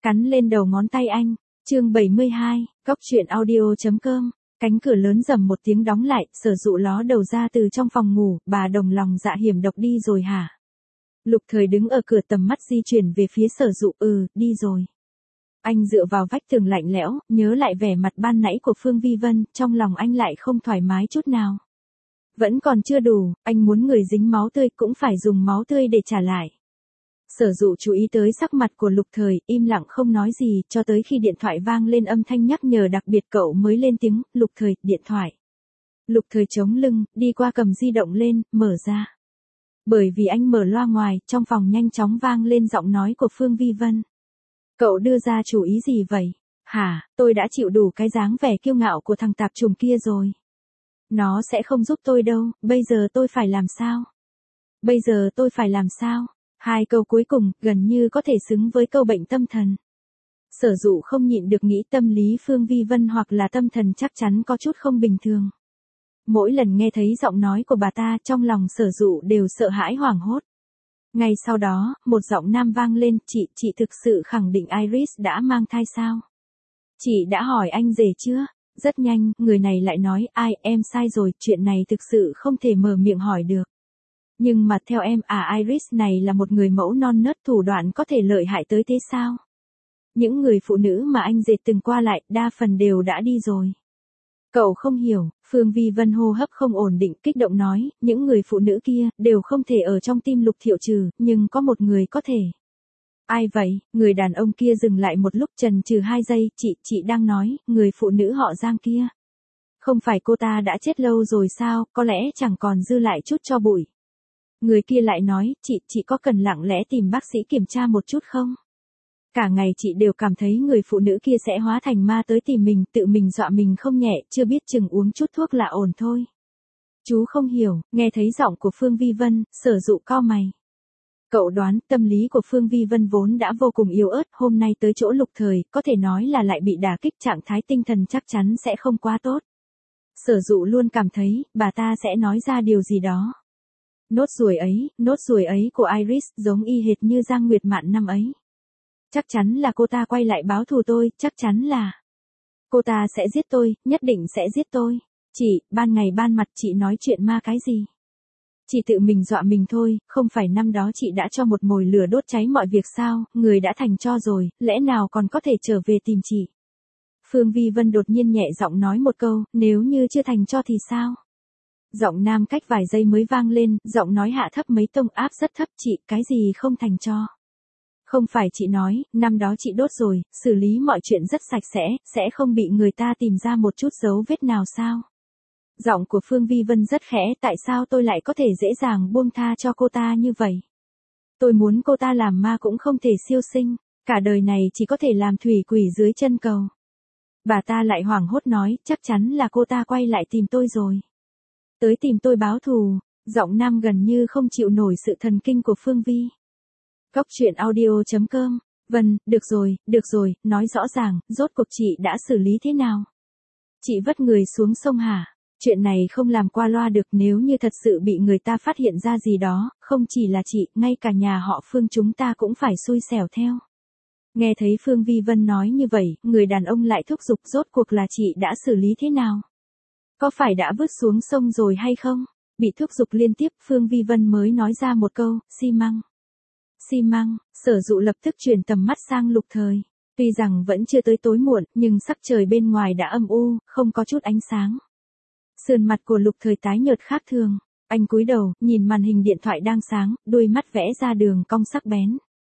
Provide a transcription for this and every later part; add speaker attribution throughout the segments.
Speaker 1: cắn lên đầu ngón tay anh. Chương 72, Cóc truyện audio.com. Cánh cửa lớn rầm một tiếng đóng lại, Sở Dụ ló đầu ra từ trong phòng ngủ, bà đồng lòng dạ hiểm độc đi rồi hả? Lục Thời đứng ở cửa tầm mắt di chuyển về phía Sở Dụ, đi rồi. Anh dựa vào vách tường lạnh lẽo, nhớ lại vẻ mặt ban nãy của Phương Vi Vân, trong lòng anh lại không thoải mái chút nào. Vẫn còn chưa đủ, anh muốn người dính máu tươi cũng phải dùng máu tươi để trả lại. Sở Dụ chú ý tới sắc mặt của Lục Thời, im lặng không nói gì, cho tới khi điện thoại vang lên âm thanh nhắc nhở đặc biệt cậu mới lên tiếng, Lục Thời, điện thoại. Lục Thời chống lưng, đi qua cầm di động lên, mở ra. Bởi vì anh mở loa ngoài, trong phòng nhanh chóng vang lên giọng nói của Phương Vi Vân. Cậu đưa ra chủ ý gì vậy? Hả, tôi đã chịu đủ cái dáng vẻ kiêu ngạo của thằng tạp chủng kia rồi. Nó sẽ không giúp tôi đâu, bây giờ tôi phải làm sao? Bây giờ tôi phải làm sao? Hai câu cuối cùng, gần như có thể xứng với câu bệnh tâm thần. Sở Dụ không nhịn được nghĩ tâm lý Phương Vi Vân hoặc là tâm thần chắc chắn có chút không bình thường. Mỗi lần nghe thấy giọng nói của bà ta, trong lòng Sở Dụ đều sợ hãi hoảng hốt. Ngay sau đó, một giọng nam vang lên, chị thực sự khẳng định Iris đã mang thai sao? Chị đã hỏi anh rể chưa? Rất nhanh, người này lại nói, em sai rồi, chuyện này thực sự không thể mở miệng hỏi được. Nhưng mà theo em, Iris này là một người mẫu non nớt, thủ đoạn có thể lợi hại tới thế sao? Những người phụ nữ mà anh dệt từng qua lại, đa phần đều đã đi rồi. Cậu không hiểu, Phương Vi Vân hô hấp không ổn định, kích động nói, những người phụ nữ kia, đều không thể ở trong tim Lục Thiệu Trừ, nhưng có một người có thể. Ai vậy? Người đàn ông kia dừng lại một lúc chần chừ 2 giây, chị đang nói, người phụ nữ họ Giang kia. Không phải cô ta đã chết lâu rồi sao, có lẽ chẳng còn dư lại chút cho bụi. Người kia lại nói, chị có cần lặng lẽ tìm bác sĩ kiểm tra một chút không? Cả ngày chị đều cảm thấy người phụ nữ kia sẽ hóa thành ma tới tìm mình, tự mình dọa mình không nhẹ, chưa biết chừng uống chút thuốc là ổn thôi. Chú không hiểu, nghe thấy giọng của Phương Vi Vân, Sở Dụ cau mày. Cậu đoán, tâm lý của Phương Vi Vân vốn đã vô cùng yếu ớt, hôm nay tới chỗ Lục Thời, có thể nói là lại bị đả kích, trạng thái tinh thần chắc chắn sẽ không quá tốt. Sở Dụ luôn cảm thấy, bà ta sẽ nói ra điều gì đó. Nốt ruồi ấy của Iris giống y hệt như Giang Nguyệt Mạn năm ấy. Chắc chắn là cô ta quay lại báo thù tôi, chắc chắn là. Cô ta sẽ giết tôi, nhất định sẽ giết tôi. Chị, ban ngày ban mặt chị nói chuyện ma cái gì? Chị tự mình dọa mình thôi, không phải năm đó chị đã cho một mồi lửa đốt cháy mọi việc sao, người đã thành tro rồi, lẽ nào còn có thể trở về tìm chị? Phương Vi Vân đột nhiên nhẹ giọng nói một câu, nếu như chưa thành tro thì sao? Giọng nam cách vài giây mới vang lên, giọng nói hạ thấp mấy tông áp rất thấp, chị, cái gì không thành tro? Không phải chị nói, năm đó chị đốt rồi, xử lý mọi chuyện rất sạch sẽ không bị người ta tìm ra một chút dấu vết nào sao? Giọng của Phương Vi Vân rất khẽ, tại sao tôi lại có thể dễ dàng buông tha cho cô ta như vậy? Tôi muốn cô ta làm ma cũng không thể siêu sinh, cả đời này chỉ có thể làm thủy quỷ dưới chân cầu. Bà ta lại hoảng hốt nói, chắc chắn là cô ta quay lại tìm tôi rồi. Tới tìm tôi báo thù, giọng nam gần như không chịu nổi sự thần kinh của Phương Vi. Cóc truyện audio.com. Vân, được rồi, nói rõ ràng, rốt cuộc chị đã xử lý thế nào? Chị vất người xuống sông hả? Chuyện này không làm qua loa được, nếu như thật sự bị người ta phát hiện ra gì đó, không chỉ là chị, ngay cả nhà họ Phương chúng ta cũng phải xui xẻo theo. Nghe thấy Phương Vi Vân nói như vậy, người đàn ông lại thúc giục, rốt cuộc là chị đã xử lý thế nào? Có phải đã vứt xuống sông rồi hay không? Bị thúc giục liên tiếp, Phương Vi Vân mới nói ra một câu, xi măng. Xi măng, Sở Dụ lập tức chuyển tầm mắt sang Lục Thời. Tuy rằng vẫn chưa tới tối muộn, nhưng sắc trời bên ngoài đã âm u, không có chút ánh sáng. Sườn mặt của Lục Thời tái nhợt khác thường. Anh cúi đầu, nhìn màn hình điện thoại đang sáng, đuôi mắt vẽ ra đường cong sắc bén.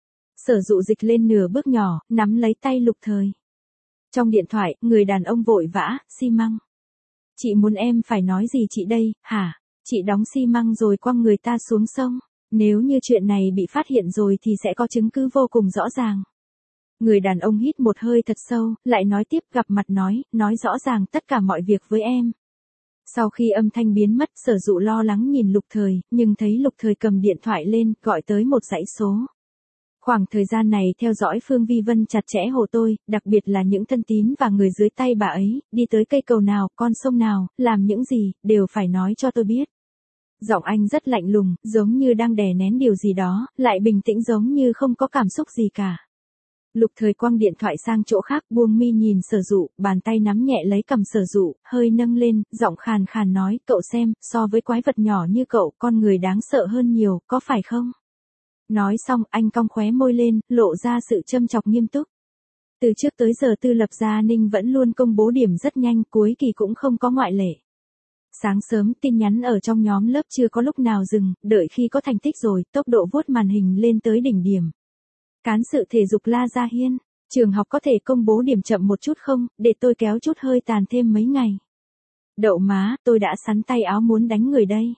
Speaker 1: Sở Dụ dịch lên nửa bước nhỏ, nắm lấy tay Lục Thời. Trong điện thoại, người đàn ông vội vã, xi măng. Chị muốn em phải nói gì chị đây, hả? Chị đóng xi măng rồi quăng người ta xuống sông. Nếu như chuyện này bị phát hiện rồi thì sẽ có chứng cứ vô cùng rõ ràng. Người đàn ông hít một hơi thật sâu, lại nói tiếp, gặp mặt nói rõ ràng tất cả mọi việc với em. Sau khi âm thanh biến mất, Sở Dụ lo lắng nhìn Lục Thời, nhưng thấy Lục Thời cầm điện thoại lên, gọi tới một dãy số. Khoảng thời gian này theo dõi Phương Vi Vân chặt chẽ hộ tôi, đặc biệt là những thân tín và người dưới tay bà ấy, đi tới cây cầu nào, con sông nào, làm những gì, đều phải nói cho tôi biết. Giọng anh rất lạnh lùng, giống như đang đè nén điều gì đó, lại bình tĩnh giống như không có cảm xúc gì cả. Lục Thời quăng điện thoại sang chỗ khác, buông mi nhìn Sở Dụ, bàn tay nắm nhẹ lấy cằm Sở Dụ, hơi nâng lên, giọng khàn khàn nói, cậu xem, so với quái vật nhỏ như cậu, con người đáng sợ hơn nhiều, có phải không? Nói xong, anh cong khóe môi lên, lộ ra sự châm chọc nghiêm túc. Từ trước tới giờ Tư Lập Gia Ninh vẫn luôn công bố điểm rất nhanh, cuối kỳ cũng không có ngoại lệ. Sáng sớm, tin nhắn ở trong nhóm lớp chưa có lúc nào dừng, đợi khi có thành tích rồi, tốc độ vuốt màn hình lên tới đỉnh điểm. Cán sự thể dục La Gia Hiên, trường học có thể công bố điểm chậm một chút không, để tôi kéo chút hơi tàn thêm mấy ngày. Đậu má, tôi đã sắn tay áo muốn đánh người đây.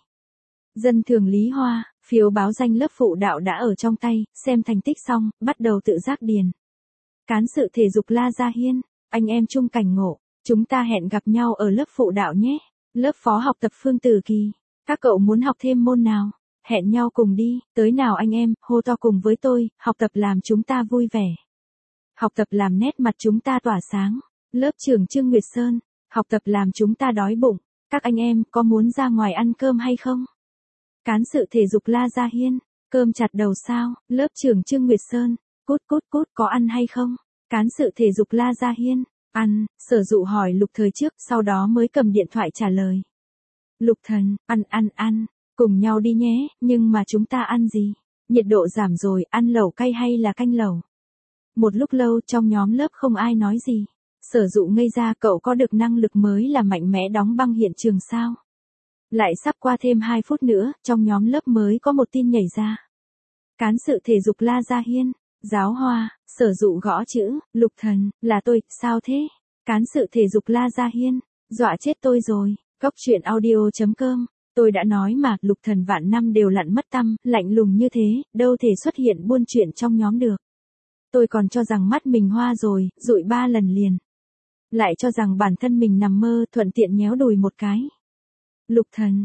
Speaker 1: Dân thường Lý Hoa, phiếu báo danh lớp phụ đạo đã ở trong tay, xem thành tích xong, bắt đầu tự giác điền. Cán sự thể dục La Gia Hiên, anh em chung cảnh ngộ, chúng ta hẹn gặp nhau ở lớp phụ đạo nhé. Lớp phó học tập Phương Tử Kỳ, các cậu muốn học thêm môn nào? Hẹn nhau cùng đi, tới nào anh em, hô to cùng với tôi, học tập làm chúng ta vui vẻ. Học tập làm nét mặt chúng ta tỏa sáng. Lớp trưởng Trương Nguyệt Sơn, học tập làm chúng ta đói bụng. Các anh em, có muốn ra ngoài ăn cơm hay không? Cán sự thể dục La Gia Hiên, cơm chặt đầu sao? Lớp trưởng Trương Nguyệt Sơn, cút cút cút, có ăn hay không? Cán sự thể dục La Gia Hiên, ăn. Sở Dụ hỏi Lục Thời trước, sau đó mới cầm điện thoại trả lời. Lục Thần, ăn. Cùng nhau đi nhé, nhưng mà chúng ta ăn gì? Nhiệt độ giảm rồi, ăn lẩu cay hay là canh lẩu? Một lúc lâu trong nhóm lớp không ai nói gì. Sở Dụ ngây ra, cậu có được năng lực mới là mạnh mẽ đóng băng hiện trường sao? Lại sắp qua thêm 2 phút nữa, trong nhóm lớp mới có một tin nhảy ra. Cán sự thể dục La Gia Hiên, giáo hoa. Sở Dụ gõ chữ, Lục Thần, là tôi, sao thế? Cán sự thể dục La Gia Hiên, dọa chết tôi rồi. Góc truyện audio.com, tôi đã nói mà, Lục Thần vạn năm đều lặn mất tăm, lạnh lùng như thế, đâu thể xuất hiện buôn chuyện trong nhóm được. Tôi còn cho rằng mắt mình hoa rồi, dụi 3 lần liền. Lại cho rằng bản thân mình nằm mơ, thuận tiện nhéo đùi một cái. Lục Thần,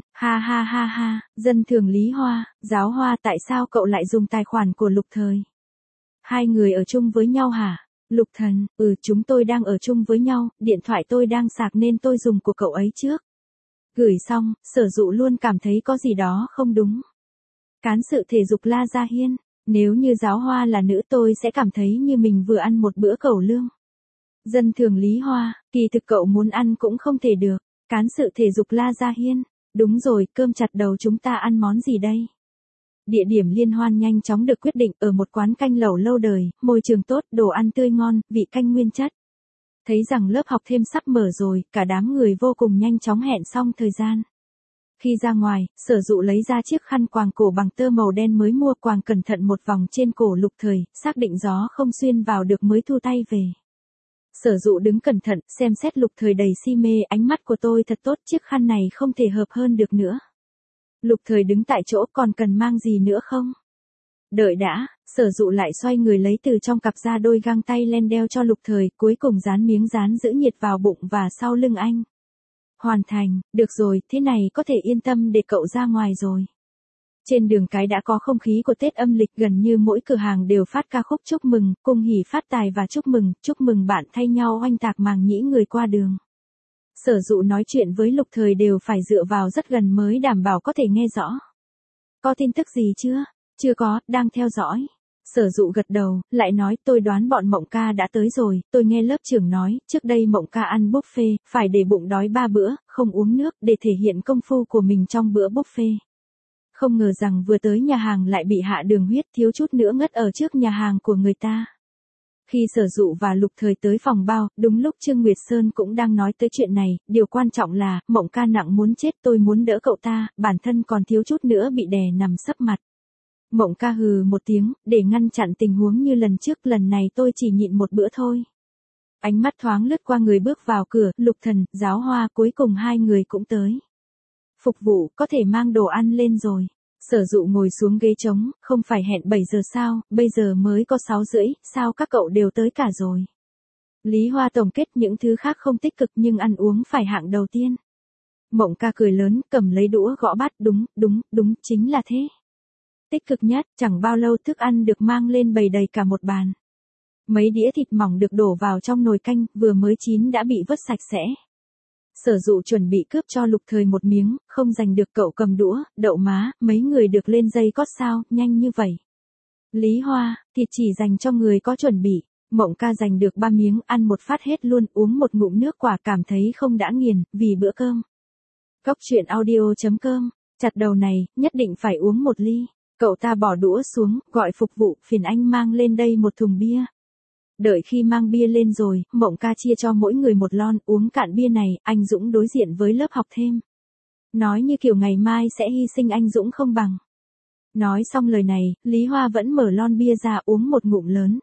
Speaker 1: ha, dân thường Lý Hoa, giáo hoa, tại sao cậu lại dùng tài khoản của Lục Thời? Hai người ở chung với nhau hả? Lục Thần, chúng tôi đang ở chung với nhau, điện thoại tôi đang sạc nên tôi dùng của cậu ấy trước. Gửi xong, Sở Dụ luôn cảm thấy có gì đó không đúng. Cán sự thể dục La Gia Hiên, nếu như giáo hoa là nữ tôi sẽ cảm thấy như mình vừa ăn một bữa cẩu lương. Dân thường Lý Hoa, kỳ thực cậu muốn ăn cũng không thể được. Cán sự thể dục La Gia Hiên, đúng rồi, cơm chặt đầu chúng ta ăn món gì đây? Địa điểm liên hoan nhanh chóng được quyết định ở một quán canh lẩu lâu đời, môi trường tốt, đồ ăn tươi ngon, vị canh nguyên chất. Thấy rằng lớp học thêm sắp mở rồi, cả đám người vô cùng nhanh chóng hẹn xong thời gian. Khi ra ngoài, Sở Dụ lấy ra chiếc khăn quàng cổ bằng tơ màu đen mới mua, quàng cẩn thận một vòng trên cổ Lục Thời, xác định gió không xuyên vào được mới thu tay về. Sở Dụ đứng cẩn thận, xem xét Lục Thời đầy si mê, ánh mắt của tôi thật tốt, chiếc khăn này không thể hợp hơn được nữa. Lục Thời đứng tại chỗ, còn cần mang gì nữa không? Đợi đã, Sở Dụ lại xoay người lấy từ trong cặp ra đôi găng tay len đeo cho Lục Thời, cuối cùng dán miếng dán giữ nhiệt vào bụng và sau lưng anh. Hoàn thành, được rồi, thế này có thể yên tâm để cậu ra ngoài rồi. Trên đường cái đã có không khí của Tết âm lịch, gần như mỗi cửa hàng đều phát ca khúc chúc mừng, cung hỉ phát tài và chúc mừng bạn thay nhau oanh tạc màng nhĩ người qua đường. Sở Dụ nói chuyện với Lục Thời đều phải dựa vào rất gần mới đảm bảo có thể nghe rõ. Có tin tức gì chưa? Chưa có, đang theo dõi. Sở Dụ gật đầu, lại nói, tôi đoán bọn Mộng Ca đã tới rồi, tôi nghe lớp trưởng nói, trước đây Mộng Ca ăn buffet, phải để bụng đói 3 bữa, không uống nước, để thể hiện công phu của mình trong bữa buffet. Không ngờ rằng vừa tới nhà hàng lại bị hạ đường huyết, thiếu chút nữa ngất ở trước nhà hàng của người ta. Khi Sở Dụ và Lục Thời tới phòng bao, đúng lúc Trương Nguyệt Sơn cũng đang nói tới chuyện này, điều quan trọng là, Mộng Ca nặng muốn chết, tôi muốn đỡ cậu ta, bản thân còn thiếu chút nữa bị đè nằm sấp mặt. Mộng Ca hừ một tiếng, để ngăn chặn tình huống như lần trước, lần này tôi chỉ nhịn một bữa thôi. Ánh mắt thoáng lướt qua người bước vào cửa, Lục Thần, giáo hoa, cuối cùng hai người cũng tới. Phục vụ, có thể mang đồ ăn lên rồi. Sở Dụ ngồi xuống ghế trống, không phải hẹn 7 giờ sao, bây giờ mới có 6 rưỡi, sao các cậu đều tới cả rồi. Lý Hoa tổng kết, những thứ khác không tích cực nhưng ăn uống phải hạng đầu tiên. Mộng Ca cười lớn, cầm lấy đũa gõ bát, đúng, chính là thế. Tích cực nhất, chẳng bao lâu thức ăn được mang lên bày đầy cả một bàn. Mấy đĩa thịt mỏng được đổ vào trong nồi canh, vừa mới chín đã bị vớt sạch sẽ. Sở Dụ chuẩn bị cướp cho Lục Thời một miếng, không giành được, cậu cầm đũa, đậu má, mấy người được lên dây cót sao, nhanh như vậy. Lý Hoa, thịt chỉ dành cho người có chuẩn bị. Mộng ca giành được 3 miếng ăn một phát hết luôn, uống một ngụm nước quả cảm thấy không đã nghiền, vì bữa cơm. Cốc truyện audio.com, chặt đầu này, nhất định phải uống một ly. Cậu ta bỏ đũa xuống, gọi phục vụ, phiền anh mang lên đây một thùng bia. Đợi khi mang bia lên rồi, Mộng ca chia cho mỗi người một lon, uống cạn bia này, anh Dũng đối diện với lớp học thêm. Nói như kiểu ngày mai sẽ hy sinh anh Dũng không bằng. Nói xong lời này, Lý Hoa vẫn mở lon bia ra uống một ngụm lớn.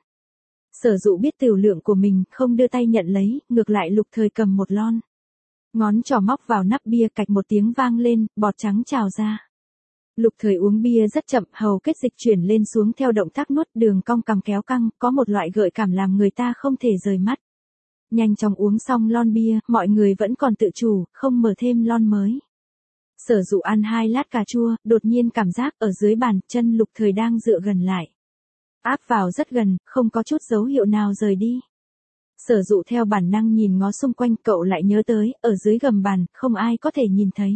Speaker 1: Sở Dụ biết tửu lượng của mình, không đưa tay nhận lấy, ngược lại Lục Thời cầm một lon. Ngón trỏ móc vào nắp bia, cạch một tiếng vang lên, bọt trắng trào ra. Lục Thời uống bia rất chậm, hầu kết dịch chuyển lên xuống theo động tác nuốt, đường cong cằm kéo căng, có một loại gợi cảm làm người ta không thể rời mắt. Nhanh chóng uống xong lon bia, mọi người vẫn còn tự chủ, không mở thêm lon mới. Sở Dụ ăn 2 lát cà chua, đột nhiên cảm giác ở dưới bàn, chân Lục Thời đang dựa gần lại. Áp vào rất gần, không có chút dấu hiệu nào rời đi. Sở Dụ theo bản năng nhìn ngó xung quanh, cậu lại nhớ tới, ở dưới gầm bàn, không ai có thể nhìn thấy.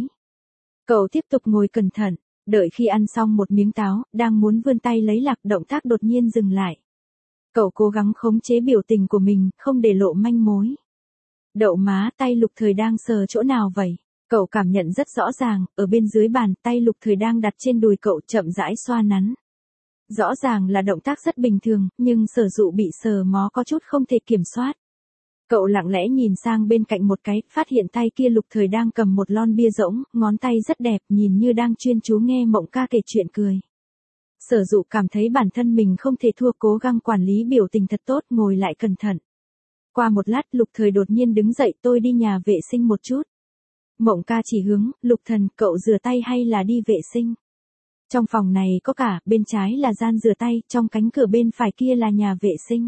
Speaker 1: Cậu tiếp tục ngồi cẩn thận, đợi khi ăn xong một miếng táo, đang muốn vươn tay lấy lạc, động tác đột nhiên dừng lại. Cậu cố gắng khống chế biểu tình của mình, không để lộ manh mối. Đậu má, tay Lục Thời đang sờ chỗ nào vậy? Cậu cảm nhận rất rõ ràng, ở bên dưới bàn, tay Lục Thời đang đặt trên đùi cậu, chậm rãi xoa nắn. Rõ ràng là động tác rất bình thường, nhưng Sở Dụ bị sờ mó có chút không thể kiểm soát. Cậu lặng lẽ nhìn sang bên cạnh một cái, phát hiện tay kia Lục Thời đang cầm một lon bia rỗng, ngón tay rất đẹp, nhìn như đang chuyên chú nghe Mộng ca kể chuyện cười. Sở Dụ cảm thấy bản thân mình không thể thua, cố gắng quản lý biểu tình thật tốt, ngồi lại cẩn thận. Qua một lát, Lục Thời đột nhiên đứng dậy, tôi đi nhà vệ sinh một chút. Mộng ca chỉ hướng, Lục Thần, cậu rửa tay hay là đi vệ sinh? Trong phòng này có cả, bên trái là gian rửa tay, trong cánh cửa bên phải kia là nhà vệ sinh.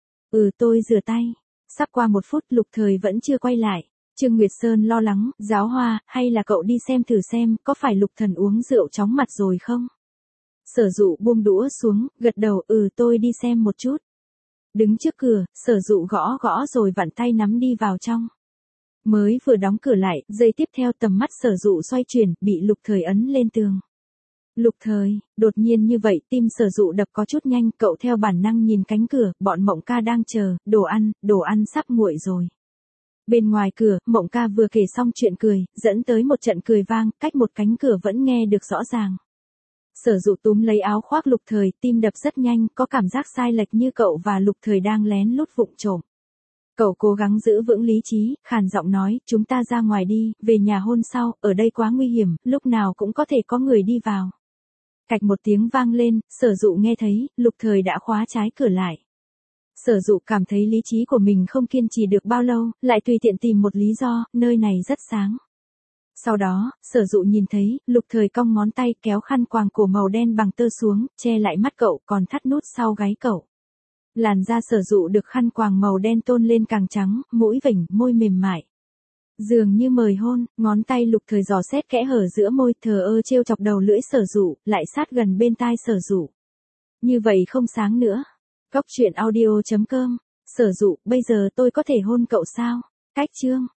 Speaker 1: Tôi rửa tay. Sắp qua 1 phút, Lục Thời vẫn chưa quay lại. Trương Nguyệt Sơn lo lắng, Giáo Hoa, hay là cậu đi xem thử xem, có phải Lục Thần uống rượu chóng mặt rồi không? Sở Dụ buông đũa xuống, gật đầu, tôi đi xem một chút. Đứng trước cửa, Sở Dụ gõ gõ rồi vặn tay nắm đi vào trong. Mới vừa đóng cửa lại, giây tiếp theo tầm mắt Sở Dụ xoay chuyển, bị Lục Thời ấn lên tường. Lục Thời, đột nhiên như vậy, tim Sở Dụ đập có chút nhanh, cậu theo bản năng nhìn cánh cửa, bọn Mộng ca đang chờ, đồ ăn sắp nguội rồi. Bên ngoài cửa, Mộng ca vừa kể xong chuyện cười, dẫn tới một trận cười vang, cách một cánh cửa vẫn nghe được rõ ràng. Sở Dụ túm lấy áo khoác Lục Thời, tim đập rất nhanh, có cảm giác sai lệch như cậu và Lục Thời đang lén lút vụng trộm. Cậu cố gắng giữ vững lý trí, khàn giọng nói, chúng ta ra ngoài đi, về nhà hôn sau, ở đây quá nguy hiểm, lúc nào cũng có thể có người đi vào. Cạch một tiếng vang lên, Sở Dụ nghe thấy, Lục Thời đã khóa trái cửa lại. Sở Dụ cảm thấy lý trí của mình không kiên trì được bao lâu, lại tùy tiện tìm một lý do, nơi này rất sáng. Sau đó, Sở Dụ nhìn thấy, Lục Thời cong ngón tay kéo khăn quàng cổ màu đen bằng tơ xuống, che lại mắt cậu, còn thắt nút sau gáy cậu. Làn da Sở Dụ được khăn quàng màu đen tôn lên càng trắng, mũi vểnh, môi mềm mại. Dường như mời hôn, ngón tay Lục Thời dò xét kẽ hở giữa môi, thờ ơ trêu chọc đầu lưỡi Sở Dụ, lại sát gần bên tai Sở Dụ. Như vậy không sáng nữa. Cốc truyện audio.com, Sở Dụ, bây giờ tôi có thể hôn cậu sao? Cách chương.